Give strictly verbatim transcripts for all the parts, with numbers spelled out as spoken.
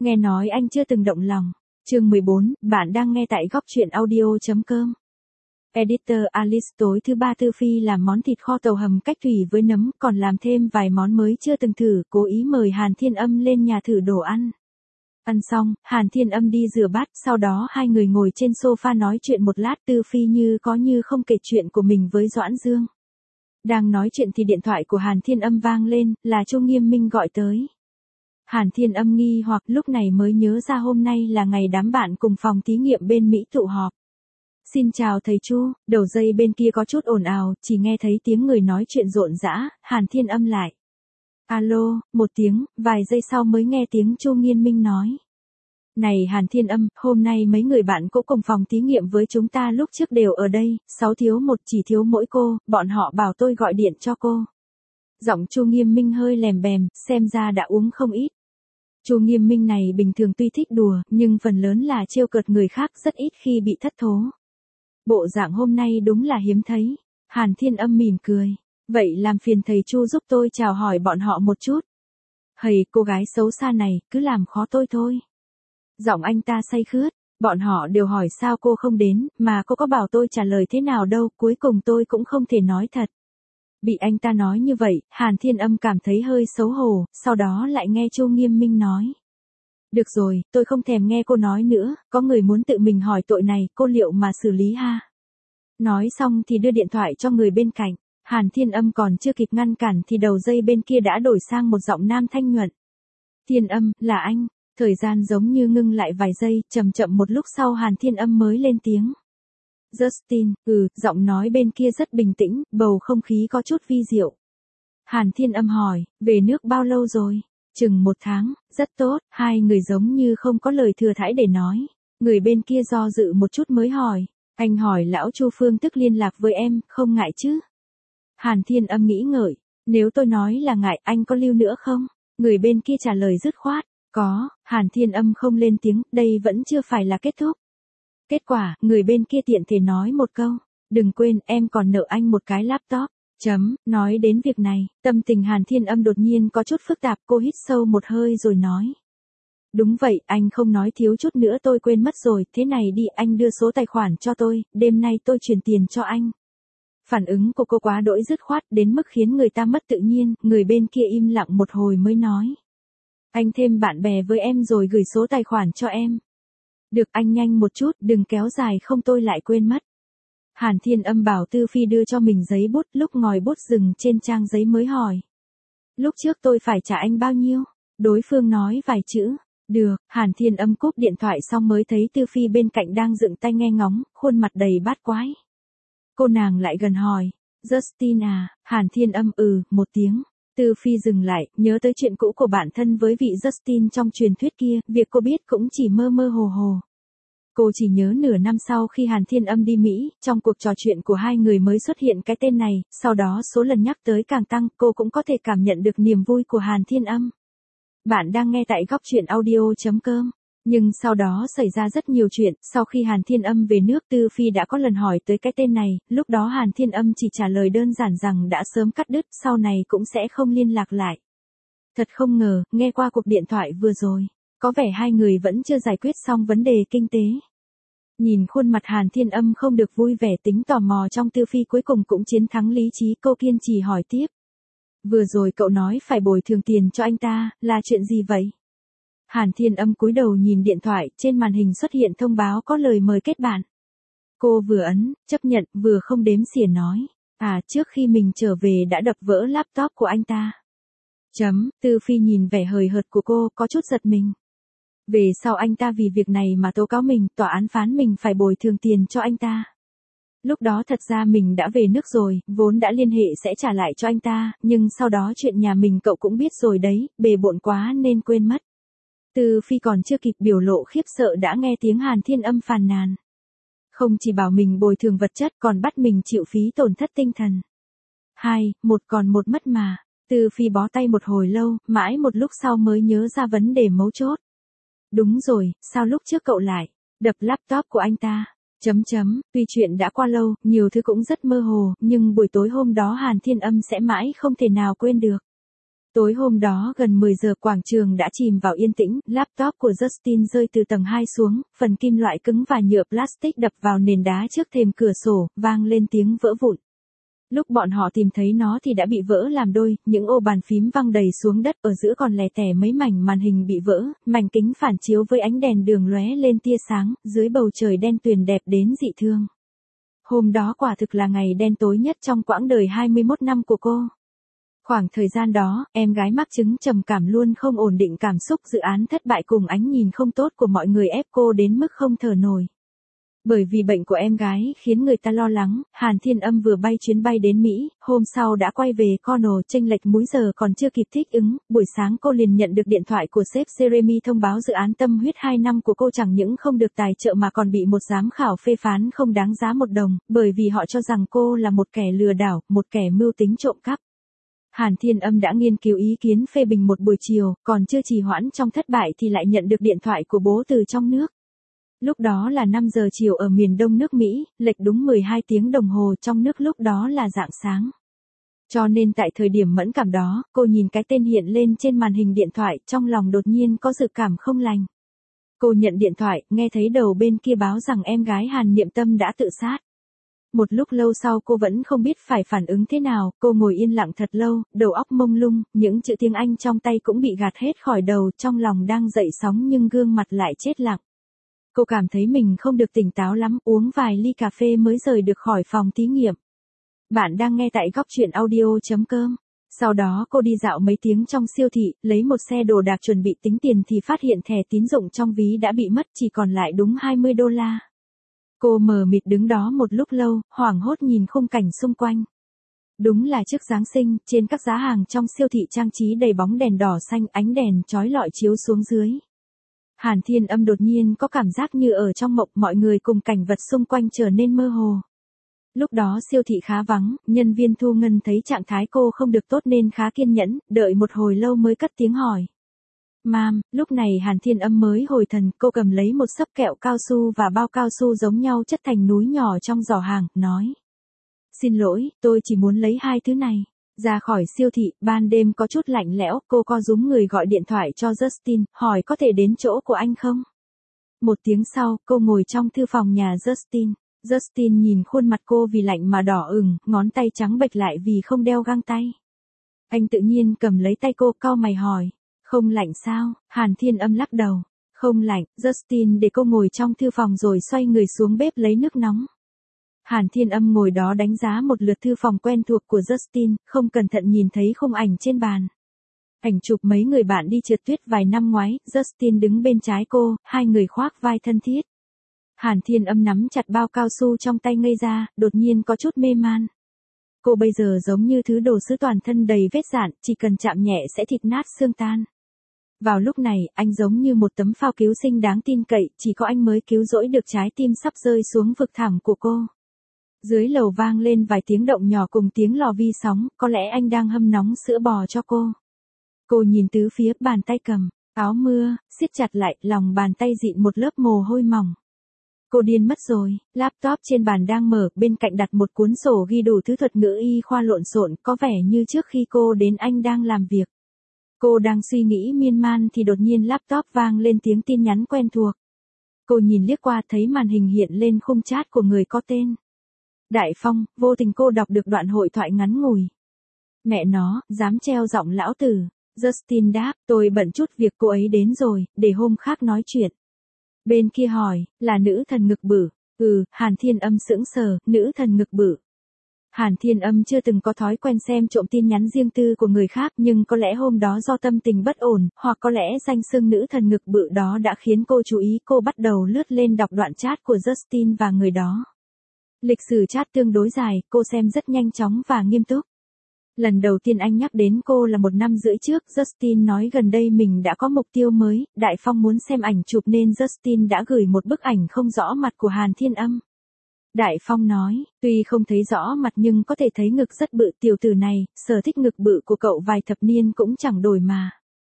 Nghe nói anh chưa từng động lòng. Chương mười bốn, bạn đang nghe tại góc truyện audio.com. Editor Alice tối thứ ba Tư Phi làm món thịt kho tàu hầm cách thủy với nấm, còn làm thêm vài món mới chưa từng thử, cố ý mời Hàn Thiên Âm lên nhà thử đồ ăn. Ăn xong, Hàn Thiên Âm đi rửa bát, sau đó hai người ngồi trên sofa nói chuyện một lát. Tư Phi như có như không kể chuyện của mình với Doãn Dương. Đang nói chuyện thì điện thoại của Hàn Thiên Âm vang lên, là Chu Nghiêm Minh gọi tới. Hàn Thiên Âm nghi hoặc lúc này mới nhớ ra hôm nay là ngày đám bạn cùng phòng thí nghiệm bên Mỹ tụ họp. Xin chào thầy Chu, đầu dây bên kia có chút ồn ào, chỉ nghe thấy tiếng người nói chuyện rộn rã. Hàn Thiên Âm lại. Alo, một tiếng, vài giây sau mới nghe tiếng Chu Nghiêm Minh nói. Này Hàn Thiên Âm, hôm nay mấy người bạn cũ cùng phòng thí nghiệm với chúng ta lúc trước đều ở đây, sáu thiếu một chỉ thiếu mỗi cô, bọn họ bảo tôi gọi điện cho cô. Giọng Chu Nghiêm Minh hơi lèm bèm, xem ra đã uống không ít. Chu Nghiêm Minh này bình thường tuy thích đùa, nhưng phần lớn là trêu cợt người khác, rất ít khi bị thất thố. Bộ dạng hôm nay đúng là hiếm thấy. Hàn Thiên Âm mỉm cười. Vậy làm phiền thầy Chu giúp tôi chào hỏi bọn họ một chút. Hầy, cô gái xấu xa này, cứ làm khó tôi thôi. Giọng anh ta say khướt. Bọn họ đều hỏi sao cô không đến, mà cô có bảo tôi trả lời thế nào đâu, cuối cùng tôi cũng không thể nói thật. Bị anh ta nói như vậy, Hàn Thiên Âm cảm thấy hơi xấu hổ, sau đó lại nghe Chu Nghiêm Minh nói. Được rồi, tôi không thèm nghe cô nói nữa, có người muốn tự mình hỏi tội này, cô liệu mà xử lý ha? Nói xong thì đưa điện thoại cho người bên cạnh. Hàn Thiên Âm còn chưa kịp ngăn cản thì đầu dây bên kia đã đổi sang một giọng nam thanh nhuận. Thiên Âm, là anh. Thời gian giống như ngưng lại vài giây, chậm chậm một lúc sau Hàn Thiên Âm mới lên tiếng. Justin, ừ, giọng nói bên kia rất bình tĩnh, bầu không khí có chút vi diệu. Hàn Thiên Âm hỏi, về nước bao lâu rồi? Chừng một tháng, rất tốt, hai người giống như không có lời thừa thãi để nói. Người bên kia do dự một chút mới hỏi, anh hỏi lão Chu phương thức liên lạc với em, không ngại chứ? Hàn Thiên Âm nghĩ ngợi, nếu tôi nói là ngại anh có lưu nữa không? Người bên kia trả lời dứt khoát, có. Hàn Thiên Âm không lên tiếng, đây vẫn chưa phải là kết thúc. Kết quả, người bên kia tiện thể nói một câu, đừng quên em còn nợ anh một cái laptop. Chấm, nói đến việc này, tâm tình Hàn Thiên Âm đột nhiên có chút phức tạp, cô hít sâu một hơi rồi nói. Đúng vậy, anh không nói thiếu chút nữa tôi quên mất rồi, thế này đi anh đưa số tài khoản cho tôi, đêm nay tôi chuyển tiền cho anh. Phản ứng của cô quá đỗi dứt khoát đến mức khiến người ta mất tự nhiên, người bên kia im lặng một hồi mới nói. Anh thêm bạn bè với em rồi gửi số tài khoản cho em. Được anh nhanh một chút, đừng kéo dài không tôi lại quên mất. Hàn Thiên Âm bảo Tư Phi đưa cho mình giấy bút, lúc ngòi bút dừng trên trang giấy mới hỏi. Lúc trước tôi phải trả anh bao nhiêu? Đối phương nói vài chữ. Được, Hàn Thiên Âm cúp điện thoại xong mới thấy Tư Phi bên cạnh đang dựng tay nghe ngóng, khuôn mặt đầy bát quái. Cô nàng lại gần hỏi. Justin à, Hàn Thiên Âm ừ, một tiếng. Tư Phi dừng lại, nhớ tới chuyện cũ của bản thân với vị Justin trong truyền thuyết kia, việc cô biết cũng chỉ mơ mơ hồ hồ. Cô chỉ nhớ nửa năm sau khi Hàn Thiên Âm đi Mỹ, trong cuộc trò chuyện của hai người mới xuất hiện cái tên này, sau đó số lần nhắc tới càng tăng, cô cũng có thể cảm nhận được niềm vui của Hàn Thiên Âm. Bạn đang nghe tại góc truyện audio.com. Nhưng sau đó xảy ra rất nhiều chuyện, sau khi Hàn Thiên Âm về nước Tư Phi đã có lần hỏi tới cái tên này, lúc đó Hàn Thiên Âm chỉ trả lời đơn giản rằng đã sớm cắt đứt, sau này cũng sẽ không liên lạc lại. Thật không ngờ, nghe qua cuộc điện thoại vừa rồi, có vẻ hai người vẫn chưa giải quyết xong vấn đề kinh tế. Nhìn khuôn mặt Hàn Thiên Âm không được vui vẻ, tính tò mò trong Tư Phi cuối cùng cũng chiến thắng lý trí, cô kiên trì hỏi tiếp. Vừa rồi cậu nói phải bồi thường tiền cho anh ta, là chuyện gì vậy? Hàn Thiên Âm cúi đầu nhìn điện thoại, trên màn hình xuất hiện thông báo có lời mời kết bạn. Cô vừa ấn, chấp nhận, vừa không đếm xỉa nói. À, trước khi mình trở về đã đập vỡ laptop của anh ta. Chấm, Tư Phi nhìn vẻ hời hợt của cô, có chút giật mình. Về sau anh ta vì việc này mà tố cáo mình, tòa án phán mình phải bồi thường tiền cho anh ta. Lúc đó thật ra mình đã về nước rồi, vốn đã liên hệ sẽ trả lại cho anh ta, nhưng sau đó chuyện nhà mình cậu cũng biết rồi đấy, bề bộn quá nên quên mất. Tư Phi còn chưa kịp biểu lộ khiếp sợ đã nghe tiếng Hàn Thiên Âm phàn nàn. Không chỉ bảo mình bồi thường vật chất còn bắt mình chịu phí tổn thất tinh thần. Hai, một còn một mất mà. Tư Phi bó tay một hồi lâu, mãi một lúc sau mới nhớ ra vấn đề mấu chốt. Đúng rồi, sao lúc trước cậu lại đập laptop của anh ta? Chấm chấm, tuy chuyện đã qua lâu, nhiều thứ cũng rất mơ hồ, nhưng buổi tối hôm đó Hàn Thiên Âm sẽ mãi không thể nào quên được. Tối hôm đó gần mười giờ quảng trường đã chìm vào yên tĩnh, laptop của Justin rơi từ tầng hai xuống, phần kim loại cứng và nhựa plastic đập vào nền đá trước thềm cửa sổ, vang lên tiếng vỡ vụn. Lúc bọn họ tìm thấy nó thì đã bị vỡ làm đôi, những ô bàn phím văng đầy xuống đất, ở giữa còn lẻ tẻ mấy mảnh màn hình bị vỡ, mảnh kính phản chiếu với ánh đèn đường lóe lên tia sáng, dưới bầu trời đen tuyền đẹp đến dị thương. Hôm đó quả thực là ngày đen tối nhất trong quãng đời hai mươi mốt năm của cô. Khoảng thời gian đó, em gái mắc chứng trầm cảm luôn không ổn định cảm xúc, dự án thất bại cùng ánh nhìn không tốt của mọi người ép cô đến mức không thở nổi. Bởi vì bệnh của em gái khiến người ta lo lắng, Hàn Thiên Âm vừa bay chuyến bay đến Mỹ, hôm sau đã quay về Cornwall, chênh lệch múi giờ còn chưa kịp thích ứng, buổi sáng cô liền nhận được điện thoại của sếp Jeremy thông báo dự án tâm huyết hai năm của cô chẳng những không được tài trợ mà còn bị một giám khảo phê phán không đáng giá một đồng, bởi vì họ cho rằng cô là một kẻ lừa đảo, một kẻ mưu tính trộm cắp. Hàn Thiên Âm đã nghiên cứu ý kiến phê bình một buổi chiều, còn chưa trì hoãn trong thất bại thì lại nhận được điện thoại của bố từ trong nước. Lúc đó là năm giờ chiều ở miền đông nước Mỹ, lệch đúng mười hai tiếng đồng hồ, trong nước lúc đó là rạng sáng. Cho nên tại thời điểm mẫn cảm đó, cô nhìn cái tên hiện lên trên màn hình điện thoại, trong lòng đột nhiên có dự cảm không lành. Cô nhận điện thoại, nghe thấy đầu bên kia báo rằng em gái Hàn Niệm Tâm đã tự sát. Một lúc lâu sau cô vẫn không biết phải phản ứng thế nào, cô ngồi yên lặng thật lâu, đầu óc mông lung, những chữ tiếng Anh trong tay cũng bị gạt hết khỏi đầu, trong lòng đang dậy sóng nhưng gương mặt lại chết lặng. Cô cảm thấy mình không được tỉnh táo lắm, uống vài ly cà phê mới rời được khỏi phòng thí nghiệm. Bạn đang nghe tại góc truyện audio chấm com. Sau đó cô đi dạo mấy tiếng trong siêu thị, lấy một xe đồ đạc chuẩn bị tính tiền thì phát hiện thẻ tín dụng trong ví đã bị mất, chỉ còn lại đúng hai mươi đô la. Cô mờ mịt đứng đó một lúc lâu, hoảng hốt nhìn khung cảnh xung quanh. Đúng là trước Giáng sinh, trên các giá hàng trong siêu thị trang trí đầy bóng đèn đỏ xanh, ánh đèn chói lọi chiếu xuống dưới. Hàn Thiên Âm đột nhiên có cảm giác như ở trong mộng, mọi người cùng cảnh vật xung quanh trở nên mơ hồ. Lúc đó siêu thị khá vắng, nhân viên thu ngân thấy trạng thái cô không được tốt nên khá kiên nhẫn, đợi một hồi lâu mới cất tiếng hỏi. Ma'am, lúc này Hàn Thiên Âm mới hồi thần, cô cầm lấy một xấp kẹo cao su và bao cao su giống nhau chất thành núi nhỏ trong giỏ hàng, nói. Xin lỗi, tôi chỉ muốn lấy hai thứ này. Ra khỏi siêu thị, ban đêm có chút lạnh lẽo, cô co rúm người gọi điện thoại cho Justin, hỏi có thể đến chỗ của anh không? Một tiếng sau, cô ngồi trong thư phòng nhà Justin. Justin nhìn khuôn mặt cô vì lạnh mà đỏ ửng, ngón tay trắng bệch lại vì không đeo găng tay. Anh tự nhiên cầm lấy tay cô, cau mày hỏi. Không lạnh sao? Hàn Thiên Âm lắc đầu. Không lạnh, Justin để cô ngồi trong thư phòng rồi xoay người xuống bếp lấy nước nóng. Hàn Thiên Âm ngồi đó đánh giá một lượt thư phòng quen thuộc của Justin, không cẩn thận nhìn thấy khung ảnh trên bàn. Ảnh chụp mấy người bạn đi trượt tuyết vài năm ngoái, Justin đứng bên trái cô, hai người khoác vai thân thiết. Hàn Thiên Âm nắm chặt bao cao su trong tay ngây ra, đột nhiên có chút mê man. Cô bây giờ giống như thứ đồ sứ toàn thân đầy vết dạn, chỉ cần chạm nhẹ sẽ thịt nát xương tan. Vào lúc này, anh giống như một tấm phao cứu sinh đáng tin cậy, chỉ có anh mới cứu rỗi được trái tim sắp rơi xuống vực thẳm của cô. Dưới lầu vang lên vài tiếng động nhỏ cùng tiếng lò vi sóng, có lẽ anh đang hâm nóng sữa bò cho cô. Cô nhìn tứ phía, bàn tay cầm, áo mưa, siết chặt lại, lòng bàn tay dịn một lớp mồ hôi mỏng. Cô điên mất rồi, laptop trên bàn đang mở, bên cạnh đặt một cuốn sổ ghi đủ thứ thuật ngữ y khoa lộn xộn, có vẻ như trước khi cô đến anh đang làm việc. Cô đang suy nghĩ miên man thì đột nhiên laptop vang lên tiếng tin nhắn quen thuộc. Cô nhìn liếc qua thấy màn hình hiện lên khung chat của người có tên Đại Phong, vô tình cô đọc được đoạn hội thoại ngắn ngủi. Mẹ nó, dám treo giọng lão tử. Justin đáp, tôi bận chút việc, cô ấy đến rồi, để hôm khác nói chuyện. Bên kia hỏi, là nữ thần ngực bự. Ừ, Hàn Thiên Âm sững sờ, nữ thần ngực bự. Hàn Thiên Âm chưa từng có thói quen xem trộm tin nhắn riêng tư của người khác, nhưng có lẽ hôm đó do tâm tình bất ổn, hoặc có lẽ danh xưng nữ thần ngực bự đó đã khiến cô chú ý. Cô bắt đầu lướt lên đọc đoạn chat của Justin và người đó. Lịch sử chat tương đối dài, cô xem rất nhanh chóng và nghiêm túc. Lần đầu tiên anh nhắc đến cô là một năm rưỡi trước, Justin nói gần đây mình đã có mục tiêu mới, Đại Phong muốn xem ảnh chụp nên Justin đã gửi một bức ảnh không rõ mặt của Hàn Thiên Âm. Đại Phong nói, tuy không thấy rõ mặt nhưng có thể thấy ngực rất bự, tiểu tử này, sở thích ngực bự của cậu vài thập niên cũng chẳng đổi mà.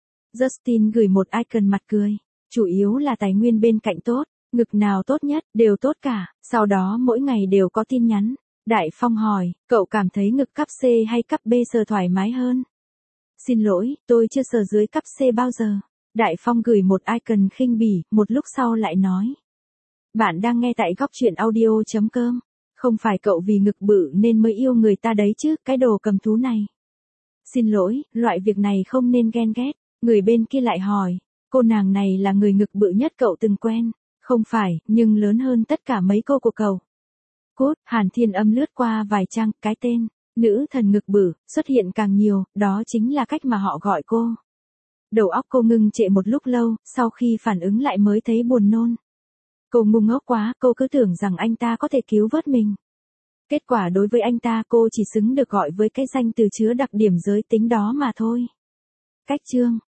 Justin gửi một icon mặt cười, chủ yếu là tài nguyên bên cạnh tốt, ngực nào tốt nhất, đều tốt cả, sau đó mỗi ngày đều có tin nhắn. Đại Phong hỏi, cậu cảm thấy ngực cấp C hay cấp B sờ thoải mái hơn? Xin lỗi, tôi chưa sờ dưới cắp C bao giờ. Đại Phong gửi một icon khinh bỉ, một lúc sau lại nói. Bạn đang nghe tại góc chuyện audio.com. Không phải cậu vì ngực bự nên mới yêu người ta đấy chứ, cái đồ cầm thú này. Xin lỗi, loại việc này không nên ghen ghét. Người bên kia lại hỏi, cô nàng này là người ngực bự nhất cậu từng quen. Không phải, nhưng lớn hơn tất cả mấy cô của cậu. Cốt, Hàn Thiên Âm lướt qua vài trang, cái tên, nữ thần ngực bự, xuất hiện càng nhiều, đó chính là cách mà họ gọi cô. Đầu óc cô ngưng trệ một lúc lâu, sau khi phản ứng lại mới thấy buồn nôn. Cô ngu ngốc quá, cô cứ tưởng rằng anh ta có thể cứu vớt mình. Kết quả đối với anh ta cô chỉ xứng được gọi với cái danh từ chứa đặc điểm giới tính đó mà thôi. Cách chương